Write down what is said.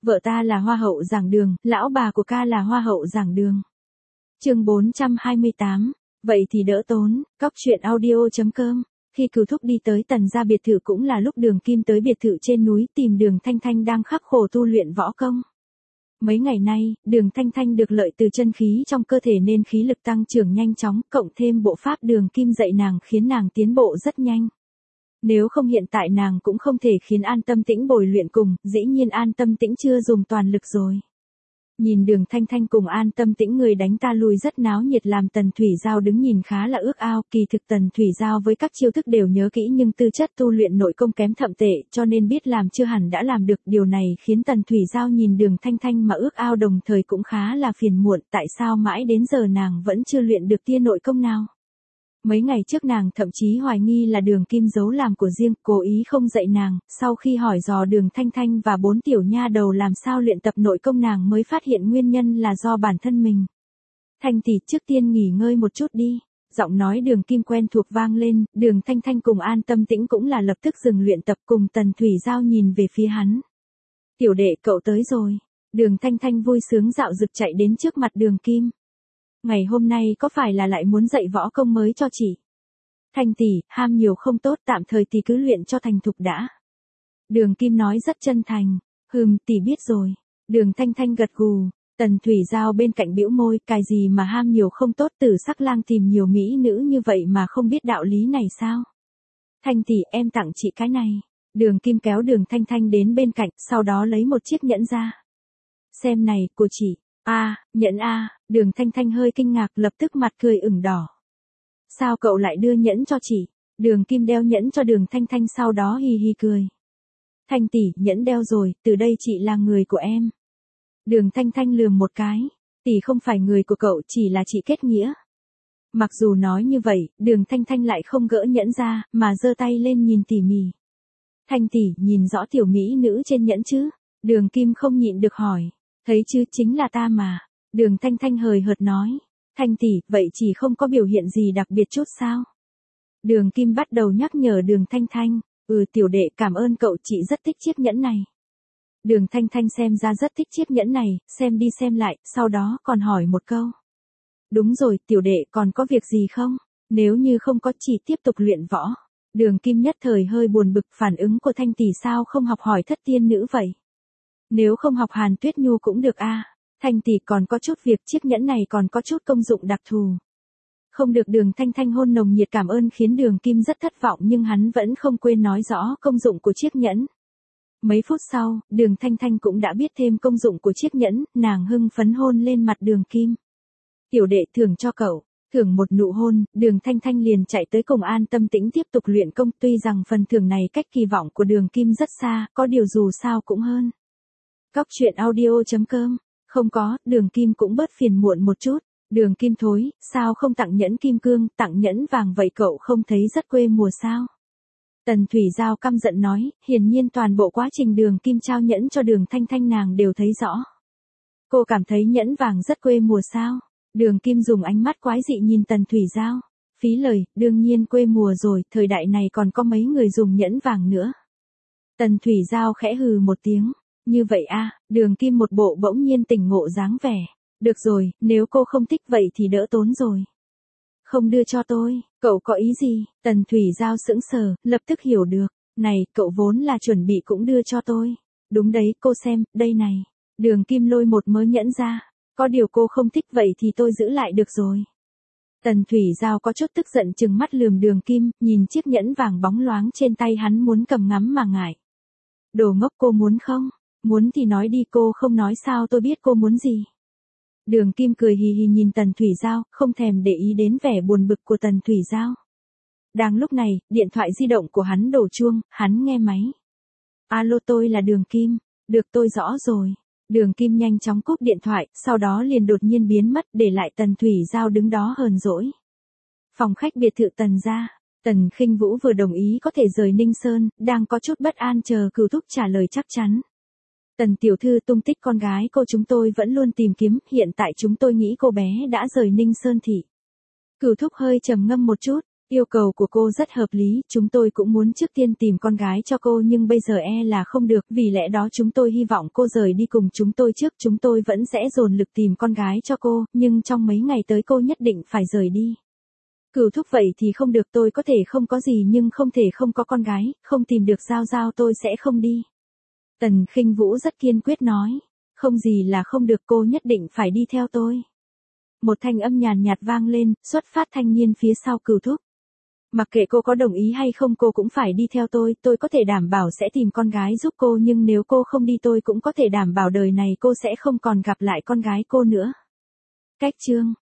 Vợ ta là hoa hậu giảng đường, lão bà của ca là hoa hậu giảng đường. Chương 428, vậy thì đỡ tốn, cóc truyện audio.com. Khi Cửu Thúc đi tới Tần gia biệt thự cũng là lúc Đường Kim tới biệt thự trên núi tìm Đường Thanh Thanh đang khắc khổ tu luyện võ công. Mấy ngày nay, Đường Thanh Thanh được lợi từ chân khí trong cơ thể nên khí lực tăng trưởng nhanh chóng, cộng thêm bộ pháp Đường Kim dạy nàng khiến nàng tiến bộ rất nhanh. Nếu không hiện tại nàng cũng không thể khiến An Tâm Tĩnh bồi luyện cùng, dĩ nhiên An Tâm Tĩnh chưa dùng toàn lực rồi. Nhìn Đường Thanh Thanh cùng An Tâm Tĩnh người đánh ta lui rất náo nhiệt làm Tần Thủy Giao đứng nhìn khá là ước ao, kỳ thực Tần Thủy Giao với các chiêu thức đều nhớ kỹ nhưng tư chất tu luyện nội công kém thậm tệ cho nên biết làm chưa hẳn đã làm được, điều này khiến Tần Thủy Giao nhìn Đường Thanh Thanh mà ước ao đồng thời cũng khá là phiền muộn, tại sao mãi đến giờ nàng vẫn chưa luyện được tia nội công nào. Mấy ngày trước nàng thậm chí hoài nghi là Đường Kim giấu làm của riêng, cố ý không dạy nàng, sau khi hỏi dò Đường Thanh Thanh và 4 tiểu nha đầu làm sao luyện tập nội công nàng mới phát hiện nguyên nhân là do bản thân mình. Thanh tỷ trước tiên nghỉ ngơi một chút đi, giọng nói Đường Kim quen thuộc vang lên, Đường Thanh Thanh cùng An Tâm Tĩnh cũng là lập tức dừng luyện tập cùng Tần Thủy Giao nhìn về phía hắn. Tiểu đệ cậu tới rồi, Đường Thanh Thanh vui sướng dạo dực chạy đến trước mặt Đường Kim. Ngày hôm nay có phải là lại muốn dạy võ công mới cho chị? Thanh tỷ, ham nhiều không tốt, tạm thời tỷ cứ luyện cho thành thục đã. Đường Kim nói rất chân thành, tỷ biết rồi. Đường Thanh Thanh gật gù, Tần Thủy Giao bên cạnh bĩu môi, cái gì mà ham nhiều không tốt, Tử Sắc Lang tìm nhiều mỹ nữ như vậy mà không biết đạo lý này sao? Thanh tỷ, em tặng chị cái này. Đường Kim kéo Đường Thanh Thanh đến bên cạnh, sau đó lấy một chiếc nhẫn ra. Xem này, của chị. Nhẫn Đường Thanh Thanh hơi kinh ngạc lập tức mặt cười ửng đỏ. Sao cậu lại đưa nhẫn cho chị? Đường Kim đeo nhẫn cho Đường Thanh Thanh sau đó hì hì cười. Thanh tỷ, nhẫn đeo rồi, từ đây chị là người của em. Đường Thanh Thanh lườm một cái, tỷ không phải người của cậu, chỉ là chị kết nghĩa. Mặc dù nói như vậy, Đường Thanh Thanh lại không gỡ nhẫn ra, mà giơ tay lên nhìn tỉ mỉ. Thanh tỷ, nhìn rõ tiểu mỹ nữ trên nhẫn chứ? Đường Kim không nhịn được hỏi. Thấy chứ, chính là ta mà. Đường Thanh Thanh hời hợt nói. Thanh tỷ, vậy chỉ không có biểu hiện gì đặc biệt chút sao? Đường Kim bắt đầu nhắc nhở Đường Thanh Thanh. Tiểu đệ cảm ơn cậu, chị rất thích chiếc nhẫn này. Đường Thanh Thanh xem ra rất thích chiếc nhẫn này, xem đi xem lại, sau đó còn hỏi một câu. Đúng rồi, tiểu đệ còn có việc gì không? Nếu như không có chỉ tiếp tục luyện võ. Đường Kim nhất thời hơi buồn bực, phản ứng của Thanh tỷ sao không học hỏi Thất Tiên Nữ vậy? Nếu không học Hàn Tuyết Nhu cũng được Thanh tỷ còn có chút việc, chiếc nhẫn này còn có chút công dụng đặc thù. Không được. Đường Thanh Thanh hôn nồng nhiệt cảm ơn khiến Đường Kim rất thất vọng nhưng hắn vẫn không quên nói rõ công dụng của chiếc nhẫn. Mấy phút sau, Đường Thanh Thanh cũng đã biết thêm công dụng của chiếc nhẫn, nàng hưng phấn hôn lên mặt Đường Kim. Tiểu đệ thưởng cho cậu. Thưởng một nụ hôn, Đường Thanh Thanh liền chạy tới cùng An Tâm Tĩnh tiếp tục luyện công, tuy rằng phần thưởng này cách kỳ vọng của Đường Kim rất xa, có điều dù sao cũng hơn. Cóc truyện audio.com. Không có, Đường Kim cũng bớt phiền muộn một chút. Đường Kim thối, sao không tặng nhẫn kim cương, tặng nhẫn vàng vậy cậu không thấy rất quê mùa sao? Tần Thủy Giao căm giận nói, hiển nhiên toàn bộ quá trình Đường Kim trao nhẫn cho Đường Thanh Thanh nàng đều thấy rõ. Cô cảm thấy nhẫn vàng rất quê mùa sao? Đường Kim dùng ánh mắt quái dị nhìn Tần Thủy Giao. Phí lời, đương nhiên quê mùa rồi, thời đại này còn có mấy người dùng nhẫn vàng nữa. Tần Thủy Giao khẽ hừ một tiếng. Như vậy Đường Kim một bộ bỗng nhiên tỉnh ngộ dáng vẻ. Được rồi, nếu cô không thích vậy thì đỡ tốn rồi. Không đưa cho tôi, cậu có ý gì? Tần Thủy Giao sững sờ, lập tức hiểu được. Này, cậu vốn là chuẩn bị cũng đưa cho tôi. Đúng đấy, cô xem, đây này. Đường Kim lôi một mớ nhẫn ra. Có điều cô không thích vậy thì tôi giữ lại được rồi. Tần Thủy Giao có chút tức giận trừng mắt lườm Đường Kim, nhìn chiếc nhẫn vàng bóng loáng trên tay hắn muốn cầm ngắm mà ngại. Đồ ngốc, cô muốn không? Muốn thì nói đi, cô không nói sao tôi biết cô muốn gì. Đường Kim cười hì hì nhìn Tần Thủy Giao, không thèm để ý đến vẻ buồn bực của Tần Thủy Giao. Đang lúc này, điện thoại di động của hắn đổ chuông, hắn nghe máy. Alo, tôi là Đường Kim. Được, tôi rõ rồi. Đường Kim nhanh chóng cúp điện thoại, sau đó liền đột nhiên biến mất, để lại Tần Thủy Giao đứng đó hờn dỗi. Phòng khách biệt thự Tần gia. Tần Khinh Vũ vừa đồng ý có thể rời Ninh Sơn, đang có chút bất an chờ Cửu Thúc trả lời chắc chắn. Tần tiểu thư, tung tích con gái cô chúng tôi vẫn luôn tìm kiếm, hiện tại chúng tôi nghĩ cô bé đã rời Ninh Sơn thị. Cửu Thúc hơi trầm ngâm một chút, Yêu cầu của cô rất hợp lý, chúng tôi cũng muốn trước tiên tìm con gái cho cô nhưng bây giờ là không được, vì lẽ đó chúng tôi hy vọng cô rời đi cùng chúng tôi trước, chúng tôi vẫn sẽ dồn lực tìm con gái cho cô, nhưng trong mấy ngày tới cô nhất định phải rời đi. Cửu Thúc vậy thì không được, tôi có thể không có gì nhưng không thể không có con gái, không tìm được Giao Giao tôi sẽ không đi. Tần Khinh Vũ rất kiên quyết nói, không gì là không được, cô nhất định phải đi theo tôi. Một thanh âm nhàn nhạt vang lên, xuất phát thanh niên phía sau Cửu Thúc. Mặc kệ cô có đồng ý hay không cô cũng phải đi theo tôi có thể đảm bảo sẽ tìm con gái giúp cô nhưng nếu cô không đi tôi cũng có thể đảm bảo đời này cô sẽ không còn gặp lại con gái cô nữa. Cách chương